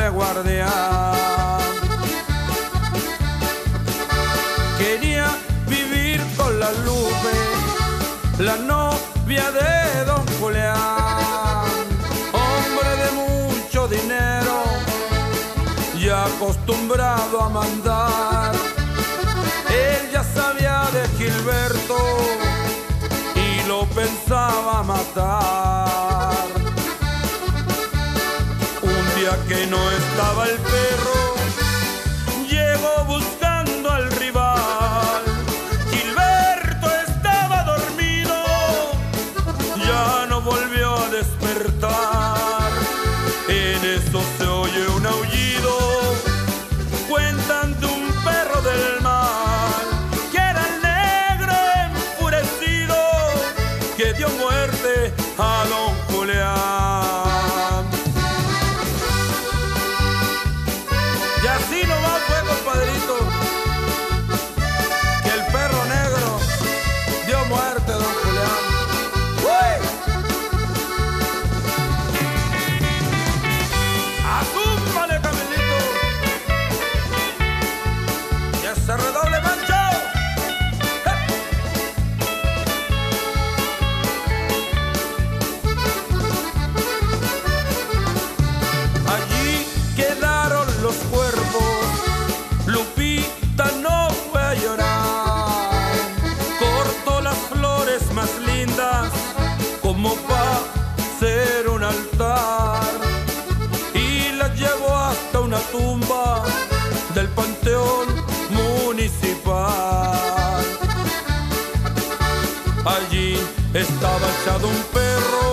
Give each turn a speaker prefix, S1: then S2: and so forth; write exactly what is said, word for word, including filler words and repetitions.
S1: de guardián. Quería vivir con la Lupe, la novia de don Julián, hombre de mucho dinero y acostumbrado a mandar. Él ya sabía de Gilberto y lo pensaba matar. Un día que no estaba el perro, llegó buscando al rival. Gilberto estaba dormido, ya no volvió a despertar. En eso se oye un aullido, cuentan de un perro del mar, que era el negro enfurecido que dio muerte a don Julián. Y así nomás fue, compadrito, que el perro negro dio muerte a don Julián. ¡Uy! ¡Azúmbale, Camilito! ¡Y ese redoble, Mancho! Allí quedaron los cuerpos, Lupita no fue a llorar. Cortó las flores más lindas como para hacer un altar y las llevó hasta una tumba del panteón municipal. Allí estaba echado un perro